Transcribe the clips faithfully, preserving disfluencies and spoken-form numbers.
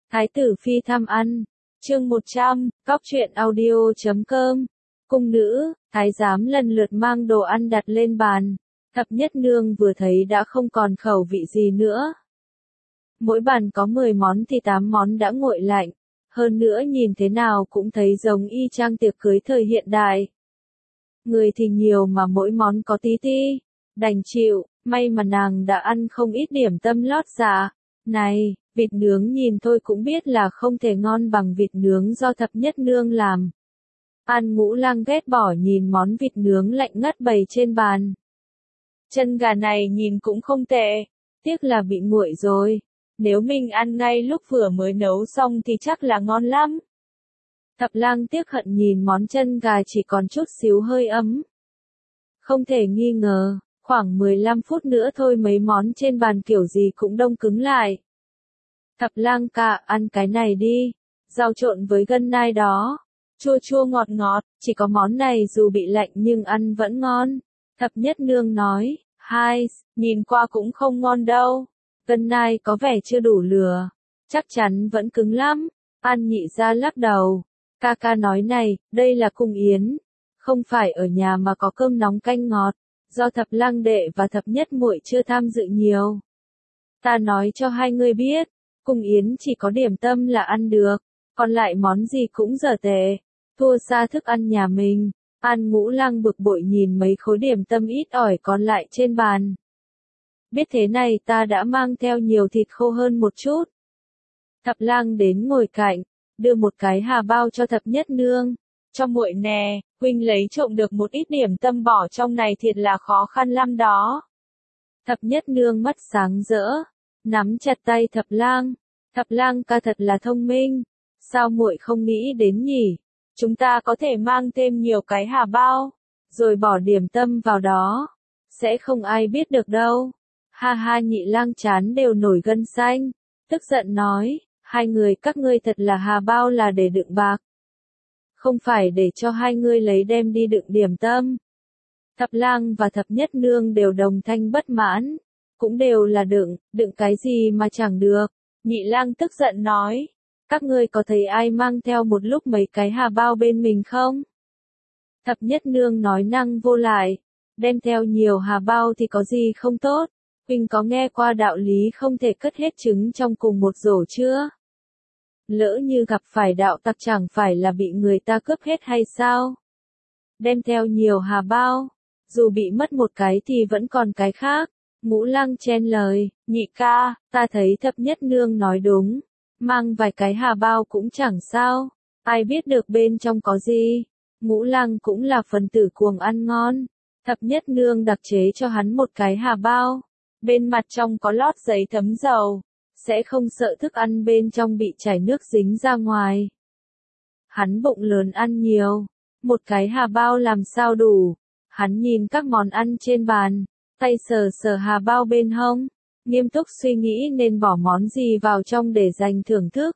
Thái tử phi thăm ăn. Chương một trăm, cóc truyện audio chấm com. Cung nữ, thái giám lần lượt mang đồ ăn đặt lên bàn. Thập nhất nương vừa thấy đã không còn khẩu vị gì nữa. Mỗi bàn có mười món thì tám món đã nguội lạnh. Hơn nữa nhìn thế nào cũng thấy giống y chang tiệc cưới thời hiện đại. Người thì nhiều mà mỗi món có tí ti. Đành chịu, may mà nàng đã ăn không ít điểm tâm lót dạ. Này, vịt nướng nhìn thôi cũng biết là không thể ngon bằng vịt nướng do thập nhất nương làm. An Ngũ Lang ghét bỏ nhìn món vịt nướng lạnh ngắt bày trên bàn. Chân gà này nhìn cũng không tệ, tiếc là bị nguội rồi. Nếu mình ăn ngay lúc vừa mới nấu xong thì chắc là ngon lắm. Thập Lang tiếc hận nhìn món chân gà chỉ còn chút xíu hơi ấm. Không thể nghi ngờ, khoảng mười lăm phút nữa thôi mấy món trên bàn kiểu gì cũng đông cứng lại. Thập Lang ca, ăn cái này đi, rau trộn với gân nai đó, chua chua ngọt ngọt, chỉ có món này dù bị lạnh nhưng ăn vẫn ngon. Thập nhất nương nói, hai, nhìn qua cũng không ngon đâu, gân nai có vẻ chưa đủ lửa, chắc chắn vẫn cứng lắm. An Nhị Gia lắc đầu, ca ca nói này, đây là cung yến, không phải ở nhà mà có cơm nóng canh ngọt, do Thập Lang đệ và Thập nhất muội chưa tham dự nhiều. Ta nói cho hai người biết, cung yến chỉ có điểm tâm là ăn được, còn lại món gì cũng dở tệ, thua xa thức ăn nhà mình. An Ngũ Lang bực bội nhìn mấy khối điểm tâm ít ỏi còn lại trên bàn. Biết thế này ta đã mang theo nhiều thịt khô hơn một chút. Thập Lang đến ngồi cạnh, đưa một cái hà bao cho Thập nhất nương. Cho muội nè, huynh lấy trộm được một ít điểm tâm bỏ trong này thiệt là khó khăn lắm đó. Thập nhất nương mắt sáng rỡ, nắm chặt tay Thập Lang. Thập Lang ca thật là thông minh, sao muội không nghĩ đến nhỉ? Chúng ta có thể mang thêm nhiều cái hà bao, rồi bỏ điểm tâm vào đó, sẽ không ai biết được đâu. Ha ha, Nhị Lang chán đều nổi gân xanh, tức giận nói, hai người các ngươi thật là hà bao là để đựng bạc, không phải để cho hai ngươi lấy đem đi đựng điểm tâm. Thập Lang và Thập nhất nương đều đồng thanh bất mãn, cũng đều là đựng, đựng cái gì mà chẳng được. Nhị Lang tức giận nói, các ngươi có thấy ai mang theo một lúc mấy cái hà bao bên mình không? Thập nhất nương nói năng vô lại, đem theo nhiều hà bao thì có gì không tốt, huynh có nghe qua đạo lý không thể cất hết trứng trong cùng một rổ chưa? Lỡ như gặp phải đạo tặc chẳng phải là bị người ta cướp hết hay sao? Đem theo nhiều hà bao, dù bị mất một cái thì vẫn còn cái khác. Ngũ Lang chen lời, nhị ca, ta thấy Thập nhất nương nói đúng, mang vài cái hà bao cũng chẳng sao, ai biết được bên trong có gì. Ngũ Lang cũng là phần tử cuồng ăn ngon, Thập nhất nương đặc chế cho hắn một cái hà bao, bên mặt trong có lót giấy thấm dầu, sẽ không sợ thức ăn bên trong bị chảy nước dính ra ngoài. Hắn bụng lớn ăn nhiều, một cái hà bao làm sao đủ. Hắn nhìn các món ăn trên bàn, tay sờ sờ hà bao bên hông, nghiêm túc suy nghĩ nên bỏ món gì vào trong để dành thưởng thức.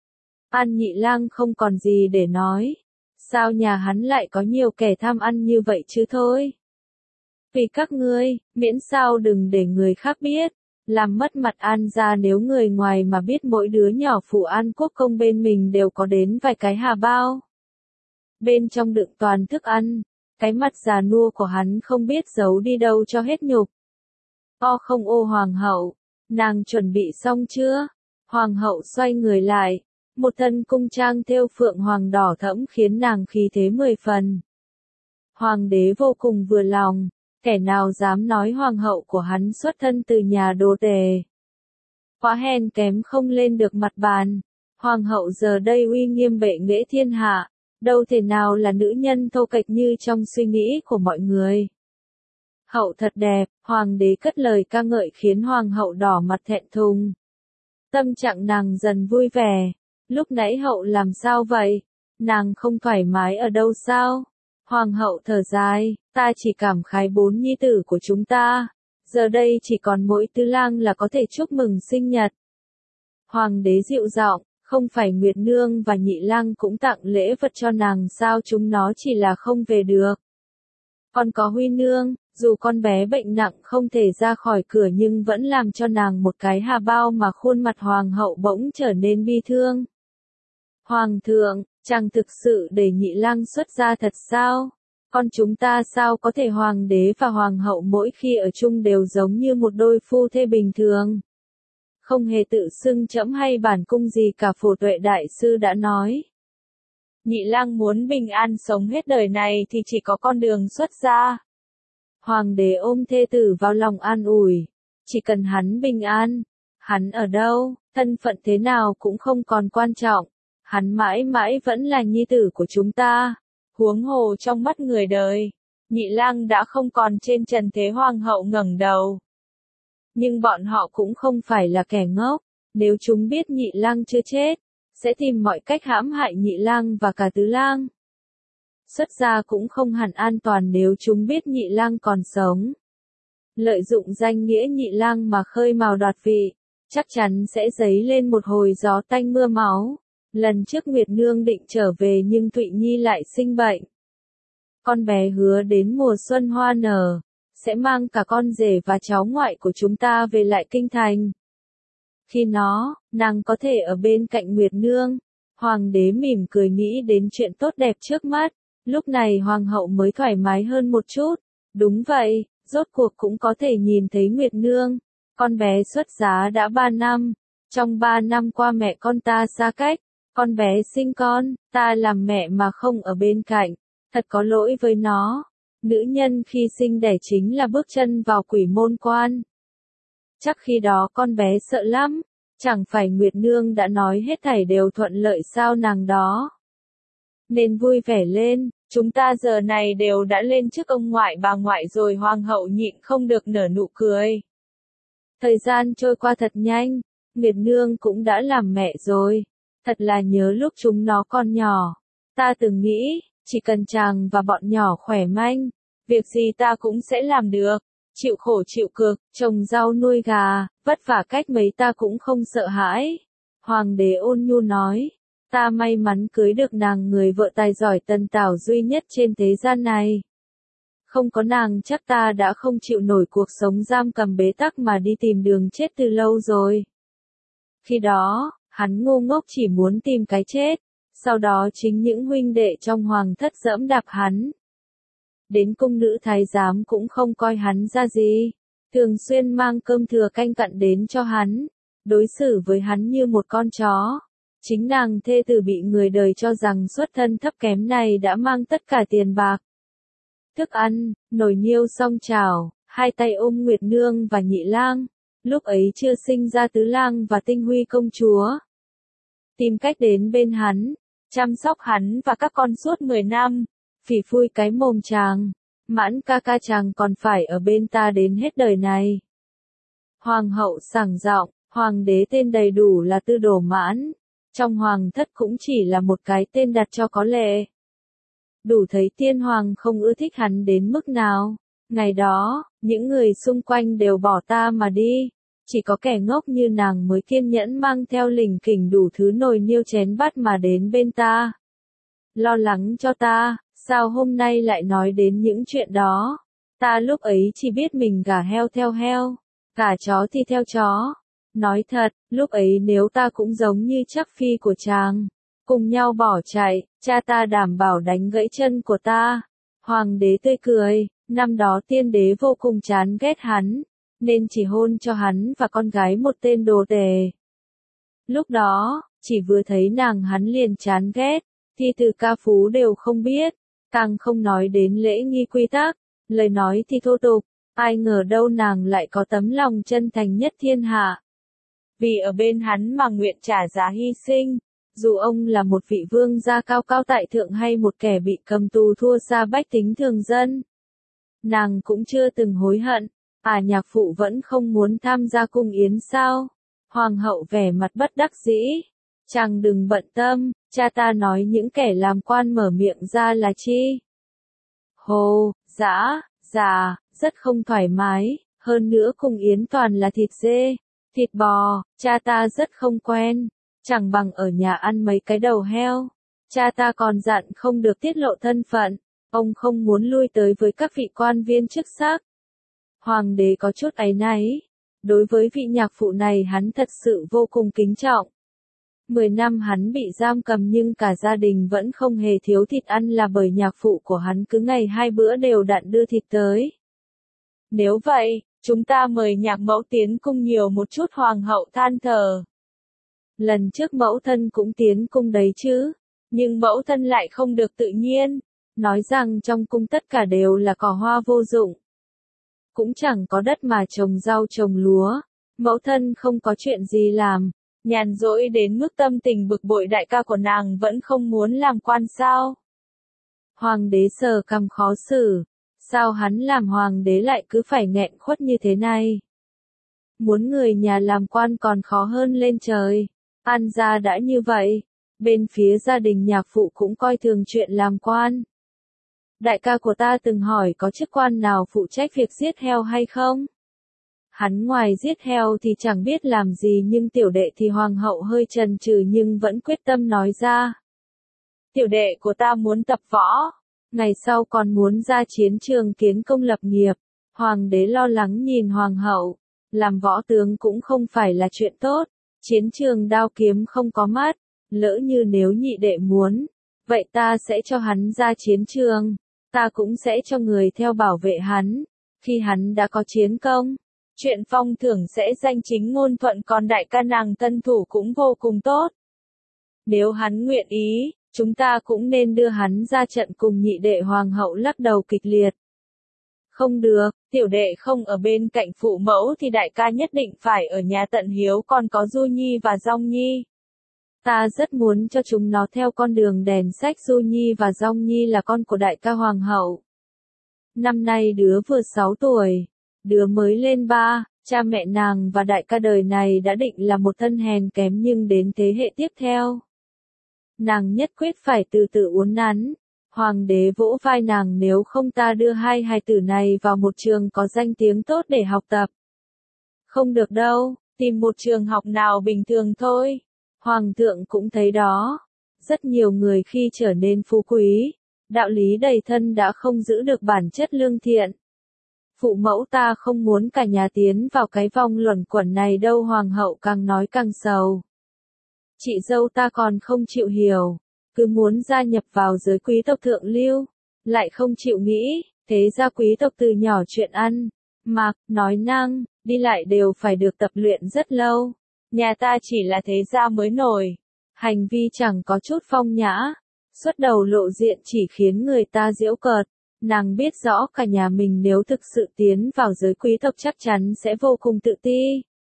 An Nhị Lang không còn gì để nói, sao nhà hắn lại có nhiều kẻ tham ăn như vậy chứ thôi. Vì các ngươi, miễn sao đừng để người khác biết, làm mất mặt An gia nếu người ngoài mà biết mỗi đứa nhỏ phủ An Quốc công bên mình đều có đến vài cái hà bao. Bên trong đựng toàn thức ăn, cái mặt già nua của hắn không biết giấu đi đâu cho hết nhục. O không ô hoàng hậu, nàng chuẩn bị xong chưa? Hoàng hậu xoay người lại, một thân cung trang thêu phượng hoàng đỏ thẫm khiến nàng khí thế mười phần. Hoàng đế vô cùng vừa lòng, kẻ nào dám nói hoàng hậu của hắn xuất thân từ nhà đồ tề. Quá hèn kém không lên được mặt bàn, hoàng hậu giờ đây uy nghiêm bệ nghệ thiên hạ, đâu thể nào là nữ nhân thô kệch như trong suy nghĩ của mọi người. Hậu thật đẹp, hoàng đế cất lời ca ngợi khiến hoàng hậu đỏ mặt thẹn thùng. Tâm trạng nàng dần vui vẻ, lúc nãy hậu làm sao vậy? Nàng không thoải mái ở đâu sao? Hoàng hậu thở dài, ta chỉ cảm khái bốn nhi tử của chúng ta, giờ đây chỉ còn mỗi Tứ Lang là có thể chúc mừng sinh nhật. Hoàng đế dịu giọng, không phải Nguyệt Nương và Nhị Lang cũng tặng lễ vật cho nàng sao, chúng nó chỉ là không về được. Còn có Huy Nương, dù con bé bệnh nặng không thể ra khỏi cửa nhưng vẫn làm cho nàng một cái hà bao mà khuôn mặt hoàng hậu bỗng trở nên bi thương. Hoàng thượng, chàng thực sự để Nhị Lang xuất gia thật sao? Con chúng ta sao có thể hoàng đế và hoàng hậu mỗi khi ở chung đều giống như một đôi phu thê bình thường? Không hề tự xưng trẫm hay bản cung gì cả, Phổ Tuệ đại sư đã nói. Nhị Lang muốn bình an sống hết đời này thì chỉ có con đường xuất gia. Hoàng đế ôm thê tử vào lòng an ủi, chỉ cần hắn bình an, hắn ở đâu, thân phận thế nào cũng không còn quan trọng, hắn mãi mãi vẫn là nhi tử của chúng ta. Huống hồ trong mắt người đời, Nhị Lang đã không còn trên trần thế. Hoàng hậu ngẩng đầu. Nhưng bọn họ cũng không phải là kẻ ngốc, nếu chúng biết Nhị Lang chưa chết, sẽ tìm mọi cách hãm hại Nhị Lang và cả Tứ Lang. Xuất gia cũng không hẳn an toàn nếu chúng biết Nhị Lang còn sống. Lợi dụng danh nghĩa Nhị Lang mà khơi mào đoạt vị, chắc chắn sẽ dấy lên một hồi gió tanh mưa máu. Lần trước Nguyệt Nương định trở về nhưng Thụy Nhi lại sinh bệnh. Con bé hứa đến mùa xuân hoa nở, sẽ mang cả con rể và cháu ngoại của chúng ta về lại kinh thành. Khi nó, nàng có thể ở bên cạnh Nguyệt Nương. Hoàng đế mỉm cười nghĩ đến chuyện tốt đẹp trước mắt. Lúc này hoàng hậu mới thoải mái hơn một chút. Đúng vậy, rốt cuộc cũng có thể nhìn thấy Nguyệt Nương. Con bé xuất giá đã ba năm. Trong ba năm qua mẹ con ta xa cách. Con bé sinh con, ta làm mẹ mà không ở bên cạnh. Thật có lỗi với nó. Nữ nhân khi sinh đẻ chính là bước chân vào quỷ môn quan. Chắc khi đó con bé sợ lắm. Chẳng phải Nguyệt Nương đã nói hết thảy đều thuận lợi sao nàng đó. Nên vui vẻ lên, chúng ta giờ này đều đã lên trước ông ngoại bà ngoại rồi. Hoàng hậu nhịn không được nở nụ cười. Thời gian trôi qua thật nhanh, Nguyệt Nương cũng đã làm mẹ rồi. Thật là nhớ lúc chúng nó còn nhỏ. Ta từng nghĩ, chỉ cần chàng và bọn nhỏ khỏe manh, việc gì ta cũng sẽ làm được. Chịu khổ chịu cực, trồng rau nuôi gà, vất vả cách mấy ta cũng không sợ hãi. Hoàng đế ôn nhu nói, ta may mắn cưới được nàng người vợ tài giỏi tần tảo duy nhất trên thế gian này. Không có nàng chắc ta đã không chịu nổi cuộc sống giam cầm bế tắc mà đi tìm đường chết từ lâu rồi. Khi đó, hắn ngu ngốc chỉ muốn tìm cái chết, sau đó chính những huynh đệ trong hoàng thất dẫm đạp hắn. Đến cung nữ thái giám cũng không coi hắn ra gì, thường xuyên mang cơm thừa canh cặn đến cho hắn, đối xử với hắn như một con chó. Chính nàng thê tử bị người đời cho rằng xuất thân thấp kém này đã mang tất cả tiền bạc, thức ăn, nồi niêu song chảo, hai tay ôm Nguyệt Nương và Nhị Lang, lúc ấy chưa sinh ra Tứ Lang và Tinh Huy công chúa. Tìm cách đến bên hắn, chăm sóc hắn và các con suốt mười năm, phỉ phui cái mồm chàng, Mãn ca ca chàng còn phải ở bên ta đến hết đời này. Hoàng hậu sảng giọng, hoàng đế tên đầy đủ là Tư Đồ Mãn, trong hoàng thất cũng chỉ là một cái tên đặt cho có lệ. Đủ thấy tiên hoàng không ưa thích hắn đến mức nào. Ngày đó, những người xung quanh đều bỏ ta mà đi. Chỉ có kẻ ngốc như nàng mới kiên nhẫn mang theo lỉnh kỉnh đủ thứ nồi niêu chén bát mà đến bên ta. Lo lắng cho ta, sao hôm nay lại nói đến những chuyện đó? Ta lúc ấy chỉ biết mình gả heo theo heo, gả chó thì theo chó. Nói thật, lúc ấy nếu ta cũng giống như chắc phi của chàng, cùng nhau bỏ chạy, cha ta đảm bảo đánh gãy chân của ta. Hoàng đế tươi cười, năm đó tiên đế vô cùng chán ghét hắn, nên chỉ hôn cho hắn và con gái một tên đồ tể. Lúc đó, chỉ vừa thấy nàng hắn liền chán ghét, thi từ ca phú đều không biết, càng không nói đến lễ nghi quy tắc, lời nói thì thô tục, ai ngờ đâu nàng lại có tấm lòng chân thành nhất thiên hạ. Vì ở bên hắn mà nguyện trả giá hy sinh, dù ông là một vị vương gia cao cao tại thượng hay một kẻ bị cầm tù thua xa bách tính thường dân. Nàng cũng chưa từng hối hận, à nhạc phụ vẫn không muốn tham gia cung yến sao? Hoàng hậu vẻ mặt bất đắc dĩ, chàng đừng bận tâm, cha ta nói những kẻ làm quan mở miệng ra là chi? Hồ, dã, già, rất không thoải mái, hơn nữa cung yến toàn là thịt dê, thịt bò, cha ta rất không quen, chẳng bằng ở nhà ăn mấy cái đầu heo. Cha ta còn dặn không được tiết lộ thân phận, Ông không muốn lui tới với các vị quan viên chức sắc. Hoàng đế có chút áy náy. Đối với vị nhạc phụ này hắn thật sự vô cùng kính trọng. Mười năm hắn bị giam cầm nhưng cả gia đình vẫn không hề thiếu thịt ăn là bởi nhạc phụ của hắn cứ ngày hai bữa đều đặn đưa thịt tới. Nếu vậy, chúng ta mời nhạc mẫu tiến cung nhiều một chút, hoàng hậu than thở. Lần trước mẫu thân cũng tiến cung đấy chứ, nhưng mẫu thân lại không được tự nhiên, nói rằng trong cung tất cả đều là cỏ hoa vô dụng. Cũng chẳng có đất mà trồng rau trồng lúa, mẫu thân không có chuyện gì làm, nhàn rỗi đến mức tâm tình bực bội, đại ca của nàng vẫn không muốn làm quan sao? Hoàng đế sờ cằm khó xử, sao hắn làm hoàng đế lại cứ phải nghẹn khuất như thế này? Muốn người nhà làm quan còn khó hơn lên trời. An gia đã như vậy, bên phía gia đình nhạc phụ cũng coi thường chuyện làm quan. Đại ca của ta từng hỏi có chức quan nào phụ trách việc giết heo hay không? Hắn ngoài giết heo thì chẳng biết làm gì, nhưng tiểu đệ thì hoàng hậu hơi chần chừ nhưng vẫn quyết tâm nói ra. Tiểu đệ của ta muốn tập võ, ngày sau còn muốn ra chiến trường kiến công lập nghiệp. Hoàng đế lo lắng nhìn hoàng hậu, làm võ tướng cũng không phải là chuyện tốt, chiến trường đao kiếm không có mắt, lỡ như nếu nhị đệ muốn, vậy ta sẽ cho hắn ra chiến trường, ta cũng sẽ cho người theo bảo vệ hắn, khi hắn đã có chiến công. Chuyện phong thưởng sẽ danh chính ngôn thuận, còn đại ca nàng tân thủ cũng vô cùng tốt. Nếu hắn nguyện ý, chúng ta cũng nên đưa hắn ra trận cùng nhị đệ. Hoàng hậu lắc đầu kịch liệt. Không được, tiểu đệ không ở bên cạnh phụ mẫu thì đại ca nhất định phải ở nhà tận hiếu, còn có Du Nhi và Dong Nhi. Ta rất muốn cho chúng nó theo con đường đèn sách. Du Nhi và Dong Nhi là con của đại ca hoàng hậu. Năm nay đứa vừa sáu tuổi. Đứa mới lên ba, cha mẹ nàng và đại ca đời này đã định là một thân hèn kém, nhưng đến thế hệ tiếp theo, nàng nhất quyết phải từ từ uốn nắn. Hoàng đế vỗ vai nàng, nếu không ta đưa hai hài tử này vào một trường có danh tiếng tốt để học tập. Không được đâu, tìm một trường học nào bình thường thôi. Hoàng thượng cũng thấy đó, rất nhiều người khi trở nên phú quý, đạo lý đầy thân đã không giữ được bản chất lương thiện. Phụ mẫu ta không muốn cả nhà tiến vào cái vòng luẩn quẩn này đâu. Hoàng hậu càng nói càng sầu. Chị dâu ta còn không chịu hiểu, cứ muốn gia nhập vào giới quý tộc thượng lưu, lại không chịu nghĩ, thế ra quý tộc từ nhỏ chuyện ăn, mặc, nói năng, đi lại đều phải được tập luyện rất lâu. Nhà ta chỉ là thế gia mới nổi, hành vi chẳng có chút phong nhã, xuất đầu lộ diện chỉ khiến người ta giễu cợt. Nàng biết rõ cả nhà mình nếu thực sự tiến vào giới quý tộc chắc chắn sẽ vô cùng tự ti.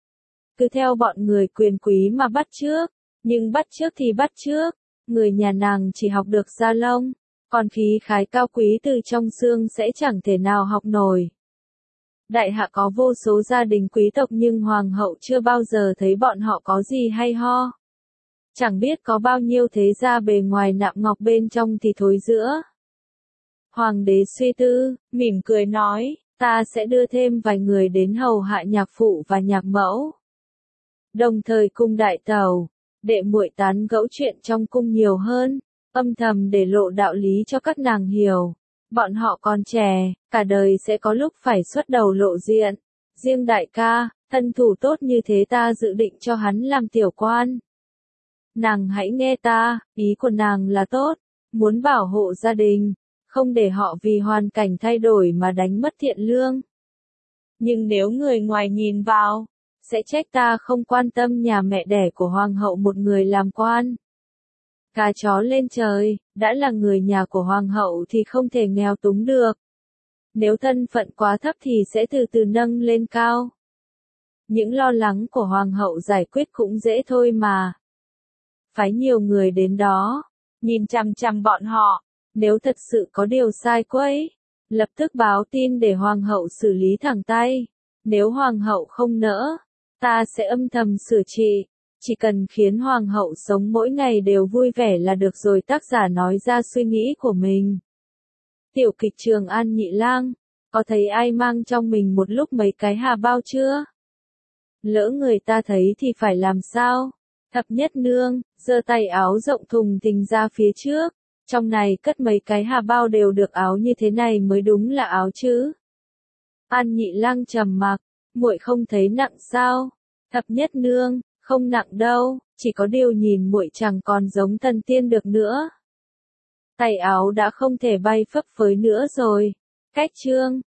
Cứ theo bọn người quyền quý mà bắt chước, nhưng bắt chước thì bắt chước, người nhà nàng chỉ học được da lông, còn khí khái cao quý từ trong xương sẽ chẳng thể nào học nổi. Đại hạ có vô số gia đình quý tộc nhưng hoàng hậu chưa bao giờ thấy bọn họ có gì hay ho. Chẳng biết có bao nhiêu thế gia bề ngoài nạm ngọc bên trong thì thối rữa. Hoàng đế suy tư, mỉm cười nói, ta sẽ đưa thêm vài người đến hầu hạ nhạc phụ và nhạc mẫu. Đồng thời cung đại tàu, đệ muội tán gẫu chuyện trong cung nhiều hơn, âm thầm để lộ đạo lý cho các nàng hiểu. Bọn họ còn trẻ, cả đời sẽ có lúc phải xuất đầu lộ diện. Riêng đại ca, thân thủ tốt như thế ta dự định cho hắn làm tiểu quan. Nàng hãy nghe ta, ý của nàng là tốt, muốn bảo hộ gia đình, không để họ vì hoàn cảnh thay đổi mà đánh mất thiện lương. Nhưng nếu người ngoài nhìn vào, sẽ trách ta không quan tâm nhà mẹ đẻ của hoàng hậu một người làm quan. Cá chó lên trời, đã là người nhà của hoàng hậu thì không thể nghèo túng được. Nếu thân phận quá thấp thì sẽ từ từ nâng lên cao. Những lo lắng của hoàng hậu giải quyết cũng dễ thôi mà. Phái nhiều người đến đó, nhìn chằm chằm bọn họ, nếu thật sự có điều sai quấy, lập tức báo tin để hoàng hậu xử lý thẳng tay. Nếu hoàng hậu không nỡ, ta sẽ âm thầm sửa trị. Chỉ cần khiến hoàng hậu sống mỗi ngày đều vui vẻ là được rồi. Tác giả nói ra suy nghĩ của mình. Tiểu kịch Trường An Nhị Lang, có thấy ai mang trong mình một lúc mấy cái hà bao chưa? Lỡ người ta thấy thì phải làm sao? Thập nhất nương, giơ tay áo rộng thùng thình ra phía trước, Trong này cất mấy cái hà bao đều được áo như thế này mới đúng là áo chứ. An Nhị Lang trầm mặc, muội không thấy nặng sao? Thập nhất nương, không nặng đâu, chỉ có điều nhìn muội chẳng còn giống thần tiên được nữa. Tay áo đã không thể bay phấp phới nữa rồi. Cách chương